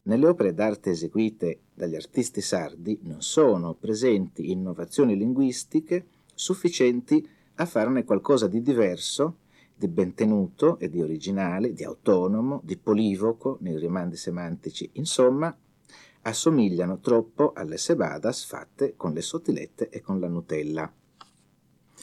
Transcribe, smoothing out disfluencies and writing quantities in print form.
Nelle opere d'arte eseguite dagli artisti sardi non sono presenti innovazioni linguistiche sufficienti a farne qualcosa di diverso, di ben tenuto e di originale, di autonomo, di polivoco nei rimandi semantici. Insomma, assomigliano troppo alle sebadas fatte con le sottilette e con la Nutella.